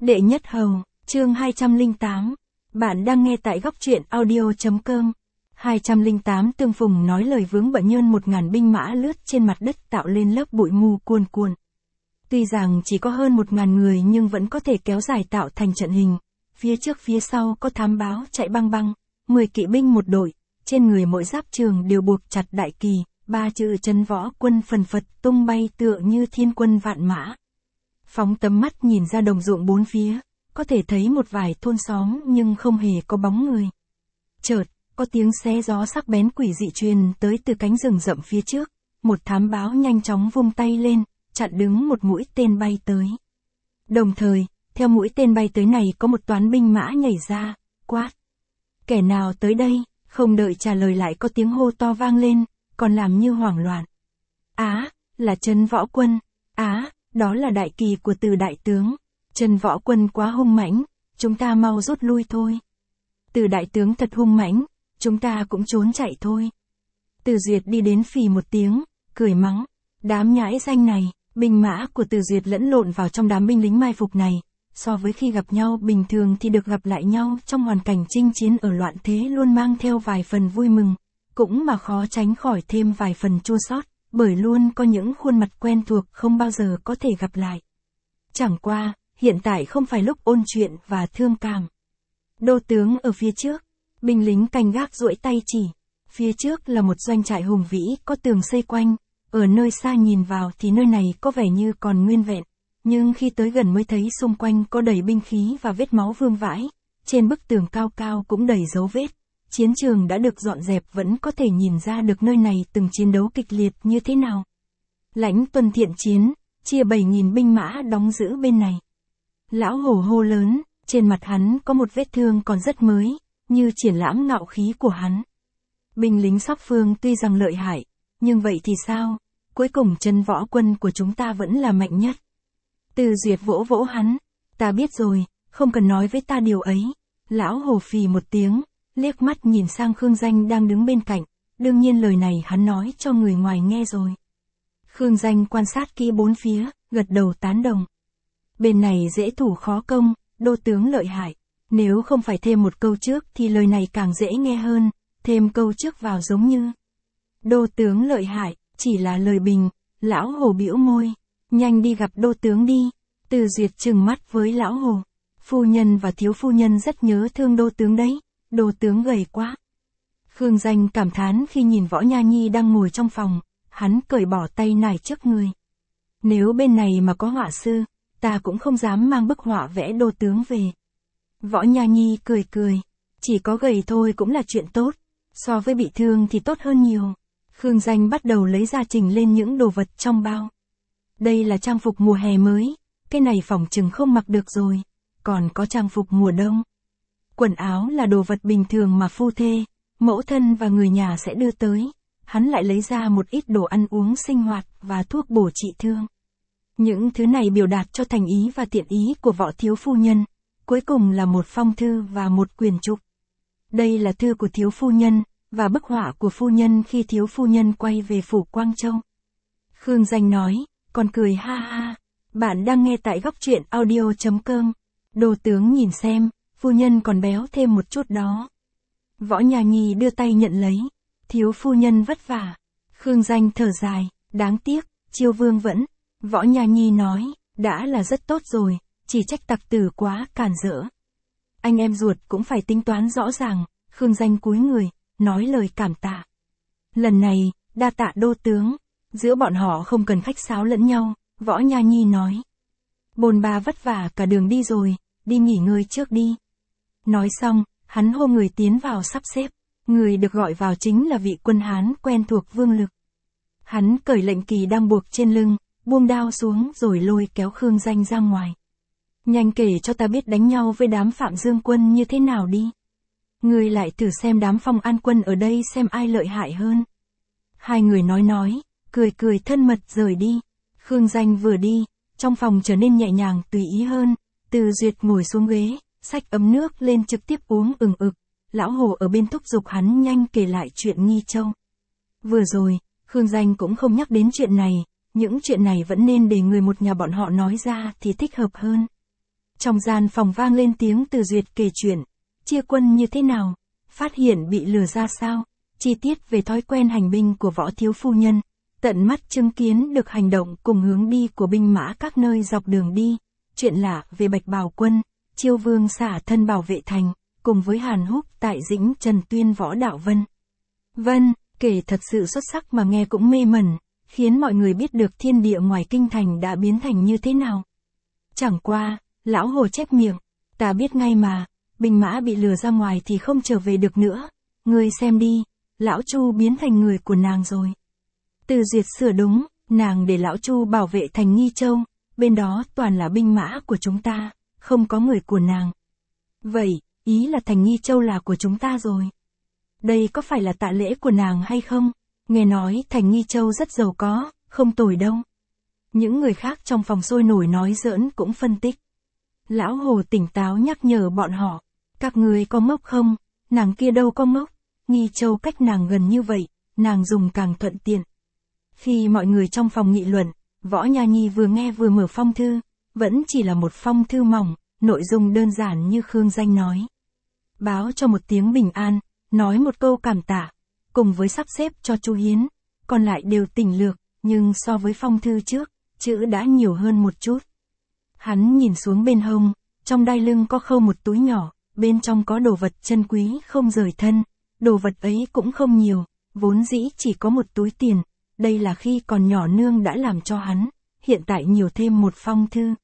Đệ nhất hầu, chương 208. Bạn đang nghe tại góc truyện audio.com. 208 Tương Phùng nói lời vướng bận nhơn 1000 binh mã lướt trên mặt đất tạo lên lớp bụi mù cuồn cuộn. Tuy rằng chỉ có hơn 1000 người nhưng vẫn có thể kéo dài tạo thành trận hình. Phía trước phía sau có thám báo chạy băng băng, 10 kỵ binh một đội, trên người mỗi giáp trường đều buộc chặt đại kỳ, 3 chữ Trấn Võ Quân phần phật tung bay tựa như thiên quân vạn mã. Phóng tầm mắt nhìn ra đồng ruộng bốn phía, có thể thấy một vài thôn xóm nhưng không hề có bóng người. Chợt, có tiếng xé gió sắc bén quỷ dị truyền tới từ cánh rừng rậm phía trước, một thám báo nhanh chóng vung tay lên, chặn đứng một mũi tên bay tới. Đồng thời, theo mũi tên bay tới này có một toán binh mã nhảy ra, quát. Kẻ nào tới đây, không đợi trả lời lại có tiếng hô to vang lên, còn làm như hoảng loạn. Á, là Trấn Võ Quân, á, đó là đại kỳ của Từ đại tướng. Trấn Võ Quân quá hung mãnh, chúng ta mau rút lui thôi. Từ đại tướng thật hung mãnh, chúng ta cũng trốn chạy thôi. Từ Duyệt đi đến phì một tiếng, cười mắng, đám nhãi danh này. Binh mã của Từ Duyệt lẫn lộn vào trong đám binh lính mai phục này, so với khi gặp nhau bình thường thì được gặp lại nhau trong hoàn cảnh chinh chiến ở loạn thế luôn mang theo vài phần vui mừng, cũng mà khó tránh khỏi thêm vài phần chua xót, bởi luôn có những khuôn mặt quen thuộc không bao giờ có thể gặp lại. Chẳng qua, hiện tại không phải lúc ôn chuyện và thương cảm. Đô tướng ở phía trước, binh lính canh gác duỗi tay chỉ, phía trước là một doanh trại hùng vĩ có tường xây quanh. Ở nơi xa nhìn vào thì nơi này có vẻ như còn nguyên vẹn, nhưng khi tới gần mới thấy xung quanh có đầy binh khí và vết máu vương vãi, trên bức tường cao cao cũng đầy dấu vết. Chiến trường đã được dọn dẹp vẫn có thể nhìn ra được nơi này từng chiến đấu kịch liệt như thế nào. Lãnh Tuân thiện chiến, chia 7000 binh mã đóng giữ bên này. Lão Hổ hô lớn, trên mặt hắn có một vết thương còn rất mới, như triển lãm ngạo khí của hắn. Binh lính Sóc Phương tuy rằng lợi hại, nhưng vậy thì sao? Cuối cùng Trấn Võ Quân của chúng ta vẫn là mạnh nhất. Từ Duyệt vỗ vỗ hắn. Ta biết rồi, không cần nói với ta điều ấy. Lão Hổ phì một tiếng, liếc mắt nhìn sang Khương Danh đang đứng bên cạnh. Đương nhiên lời này hắn nói cho người ngoài nghe rồi. Khương Danh quan sát kỹ bốn phía, gật đầu tán đồng. Bên này dễ thủ khó công, đô tướng lợi hại. Nếu không phải thêm một câu trước thì lời này càng dễ nghe hơn, thêm câu trước vào giống như đô tướng lợi hại, chỉ là lời bình. Lão Hổ bĩu môi, nhanh đi gặp đô tướng đi. Từ Duyệt trừng mắt với lão Hổ. Phu nhân và thiếu phu nhân rất nhớ thương đô tướng đấy, đô tướng gầy quá. Khương Danh cảm thán khi nhìn Võ Nha Nhi đang ngồi trong phòng, hắn cởi bỏ tay nải trước người. Nếu bên này mà có họa sư, ta cũng không dám mang bức họa vẽ đô tướng về. Võ Nha Nhi cười cười, chỉ có gầy thôi cũng là chuyện tốt, so với bị thương thì tốt hơn nhiều. Khương Danh bắt đầu lấy ra trình lên những đồ vật trong bao. Đây là trang phục mùa hè mới, cái này phỏng chừng không mặc được rồi, còn có trang phục mùa đông. Quần áo là đồ vật bình thường mà phu thê, mẫu thân và người nhà sẽ đưa tới, hắn lại lấy ra một ít đồ ăn uống sinh hoạt và thuốc bổ trị thương. Những thứ này biểu đạt cho thành ý và tiện ý của Võ thiếu phu nhân, cuối cùng là một phong thư và một quyển trục. Đây là thư của thiếu phu nhân, và bức họa của phu nhân khi thiếu phu nhân quay về phủ Quang Châu. Khương Danh nói, còn cười ha ha, bạn đang nghe tại góc truyện audio.com. Đô tướng nhìn xem, phu nhân còn béo thêm một chút đó. Võ Nha Nhi đưa tay nhận lấy, thiếu phu nhân vất vả. Khương Danh thở dài, đáng tiếc, Chiêu Vương vẫn. Võ Nha Nhi nói, đã là rất tốt rồi, chỉ trách tặc tử quá cản rỡ. Anh em ruột cũng phải tính toán rõ ràng. Khương Danh cúi người, nói lời cảm tạ. Lần này, đa tạ đô tướng, giữa bọn họ không cần khách sáo lẫn nhau, Võ Nha Nhi nói. Bồn bà vất vả cả đường đi rồi, đi nghỉ ngơi trước đi. Nói xong, hắn hô người tiến vào sắp xếp, người được gọi vào chính là vị quân Hán quen thuộc Vương Lực. Hắn cởi lệnh kỳ đang buộc trên lưng, buông đao xuống rồi lôi kéo Khương Danh ra ngoài. Nhanh kể cho ta biết đánh nhau với đám Phạm Dương quân như thế nào đi. Người lại thử xem đám Phong An quân ở đây xem ai lợi hại hơn. Hai người nói, cười cười thân mật rời đi. Khương Danh vừa đi, trong phòng trở nên nhẹ nhàng tùy ý hơn. Từ Duyệt ngồi xuống ghế, xách ấm nước lên trực tiếp uống ừng ực. Lão Hổ ở bên thúc giục hắn nhanh kể lại chuyện Nghi Châu. Vừa rồi, Khương Danh cũng không nhắc đến chuyện này, những chuyện này vẫn nên để người một nhà bọn họ nói ra thì thích hợp hơn. Trong gian phòng vang lên tiếng Từ Duyệt kể chuyện, chia quân như thế nào, phát hiện bị lừa ra sao, chi tiết về thói quen hành binh của Võ thiếu phu nhân, tận mắt chứng kiến được hành động cùng hướng đi của binh mã các nơi dọc đường đi, chuyện lạ về Bạch Bào quân, Chiêu Vương xả thân bảo vệ thành, cùng với Hàn Húc tại Dĩnh Trần tuyên Võ Đạo Vân, kể thật sự xuất sắc mà nghe cũng mê mẩn, khiến mọi người biết được thiên địa ngoài kinh thành đã biến thành như thế nào. Chẳng qua, lão Hồ chép miệng, ta biết ngay mà, binh mã bị lừa ra ngoài thì không trở về được nữa, ngươi xem đi, lão Chu biến thành người của nàng rồi. Từ Duyệt sửa đúng, nàng để lão Chu bảo vệ thành Nghi Châu, bên đó toàn là binh mã của chúng ta, không có người của nàng. Vậy, ý là thành Nghi Châu là của chúng ta rồi. Đây có phải là tạ lễ của nàng hay không? Nghe nói thành Nghi Châu rất giàu có, không tồi đâu. Những người khác trong phòng sôi nổi nói giỡn cũng phân tích. Lão Hồ tỉnh táo nhắc nhở bọn họ, các người có ngốc không, nàng kia đâu có ngốc, Nghi Châu cách nàng gần như vậy, nàng dùng càng thuận tiện. Khi mọi người trong phòng nghị luận, Võ Nha Nhi vừa nghe vừa mở phong thư, vẫn chỉ là một phong thư mỏng, nội dung đơn giản như Khương Danh nói. Báo cho một tiếng bình an, nói một câu cảm tạ, cùng với sắp xếp cho Chu Hiến, còn lại đều tỉnh lược, nhưng so với phong thư trước, chữ đã nhiều hơn một chút. Hắn nhìn xuống bên hông, trong đai lưng có khâu một túi nhỏ, bên trong có đồ vật chân quý không rời thân, đồ vật ấy cũng không nhiều, vốn dĩ chỉ có một túi tiền, đây là khi còn nhỏ nương đã làm cho hắn, hiện tại nhiều thêm một phong thư.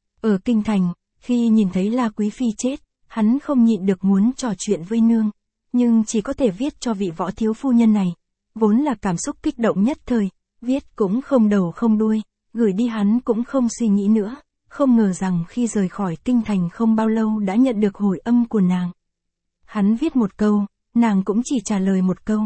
Ở kinh thành, khi nhìn thấy La Quý Phi chết, hắn không nhịn được muốn trò chuyện với nương, nhưng chỉ có thể viết cho vị Võ thiếu phu nhân này, vốn là cảm xúc kích động nhất thời, viết cũng không đầu không đuôi, gửi đi hắn cũng không suy nghĩ nữa, không ngờ rằng khi rời khỏi kinh thành không bao lâu đã nhận được hồi âm của nàng. Hắn viết một câu, nàng cũng chỉ trả lời một câu.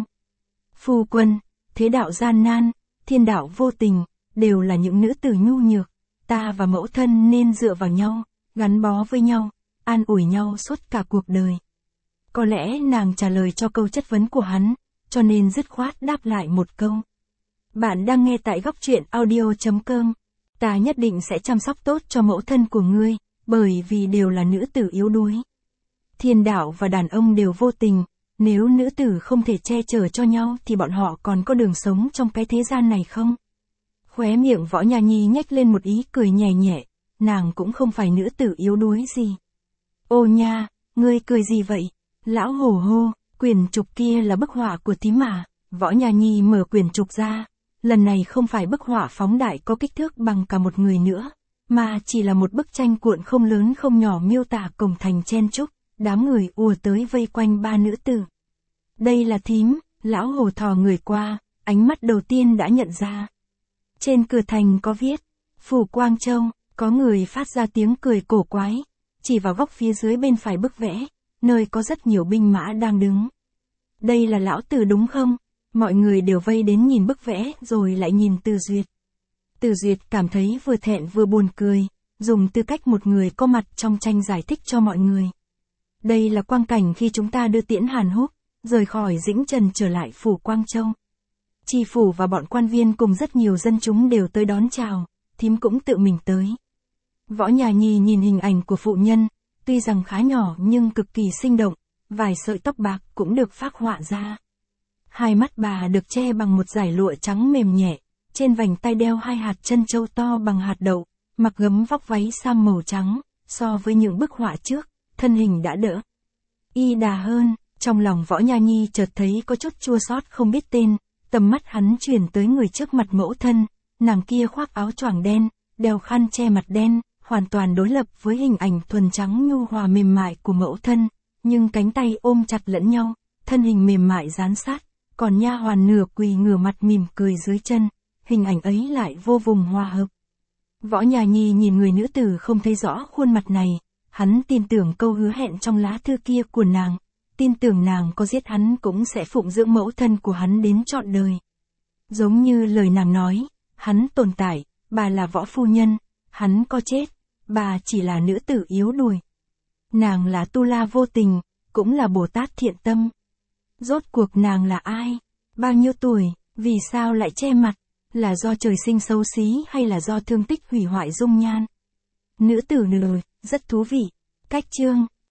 Phu quân, thế đạo gian nan, thiên đạo vô tình, đều là những nữ tử nhu nhược, ta và mẫu thân nên dựa vào nhau, gắn bó với nhau, an ủi nhau suốt cả cuộc đời. Có lẽ nàng trả lời cho câu chất vấn của hắn, cho nên dứt khoát đáp lại một câu. Bạn đang nghe tại góc truyện audio.com. Ta nhất định sẽ chăm sóc tốt cho mẫu thân của ngươi, bởi vì đều là nữ tử yếu đuối. Thiên đạo và đàn ông đều vô tình, nếu nữ tử không thể che chở cho nhau thì bọn họ còn có đường sống trong cái thế gian này không? Khóe miệng Võ Nha Nhi nhếch lên một ý cười nhẹ nhẹ, nàng cũng không phải nữ tử yếu đuối gì. Ô nha, ngươi cười gì vậy? Lão Hồ hô, quyển trục kia là bức họa của thím mà. Võ Nha Nhi mở quyển trục ra, lần này không phải bức họa phóng đại có kích thước bằng cả một người nữa, mà chỉ là một bức tranh cuộn không lớn không nhỏ miêu tả cổng thành chen chúc, đám người ùa tới vây quanh ba nữ tử. Đây là thím, lão Hồ thò người qua, ánh mắt đầu tiên đã nhận ra. Trên cửa thành có viết, Phủ Quang Châu, có người phát ra tiếng cười cổ quái, chỉ vào góc phía dưới bên phải bức vẽ, nơi có rất nhiều binh mã đang đứng. Đây là lão tử đúng không? Mọi người đều vây đến nhìn bức vẽ rồi lại nhìn Từ Duyệt. Từ Duyệt cảm thấy vừa thẹn vừa buồn cười, dùng tư cách một người có mặt trong tranh giải thích cho mọi người. Đây là quang cảnh khi chúng ta đưa tiễn Hàn Húc, rời khỏi Dĩnh Trần trở lại Phủ Quang Châu. Tri phủ và bọn quan viên cùng rất nhiều dân chúng đều tới đón chào, thím cũng tự mình tới. Võ Nha Nhi nhìn hình ảnh của phụ nhân, tuy rằng khá nhỏ nhưng cực kỳ sinh động, vài sợi tóc bạc cũng được phác họa ra. Hai mắt bà được che bằng một dải lụa trắng mềm nhẹ, trên vành tay đeo hai hạt trân châu to bằng hạt đậu, mặc gấm vóc váy sam màu trắng, so với những bức họa trước, thân hình đã đỡ y đà hơn. Trong lòng Võ Nha Nhi chợt thấy có chút chua xót không biết tên, tầm mắt hắn chuyển tới người trước mặt mẫu thân, nàng kia khoác áo choàng đen, đeo khăn che mặt đen, hoàn toàn đối lập với hình ảnh thuần trắng nhu hòa mềm mại của mẫu thân, nhưng cánh tay ôm chặt lẫn nhau, thân hình mềm mại dán sát, còn nha hoàn nửa quỳ ngửa mặt mỉm cười dưới chân, hình ảnh ấy lại vô vùng hòa hợp. Võ Nha Nhi nhìn người nữ tử không thấy rõ khuôn mặt này, hắn tin tưởng câu hứa hẹn trong lá thư kia của nàng, tin tưởng nàng có giết hắn cũng sẽ phụng dưỡng mẫu thân của hắn đến trọn đời. Giống như lời nàng nói, hắn tồn tại, bà là võ phu nhân, hắn có chết, bà chỉ là nữ tử yếu đuối. Nàng là Tu La vô tình, cũng là Bồ Tát thiện tâm. Rốt cuộc nàng là ai? Bao nhiêu tuổi? Vì sao lại che mặt? Là do trời sinh xấu xí hay là do thương tích hủy hoại dung nhan? Nữ tử nửa, Rất thú vị. Cách chương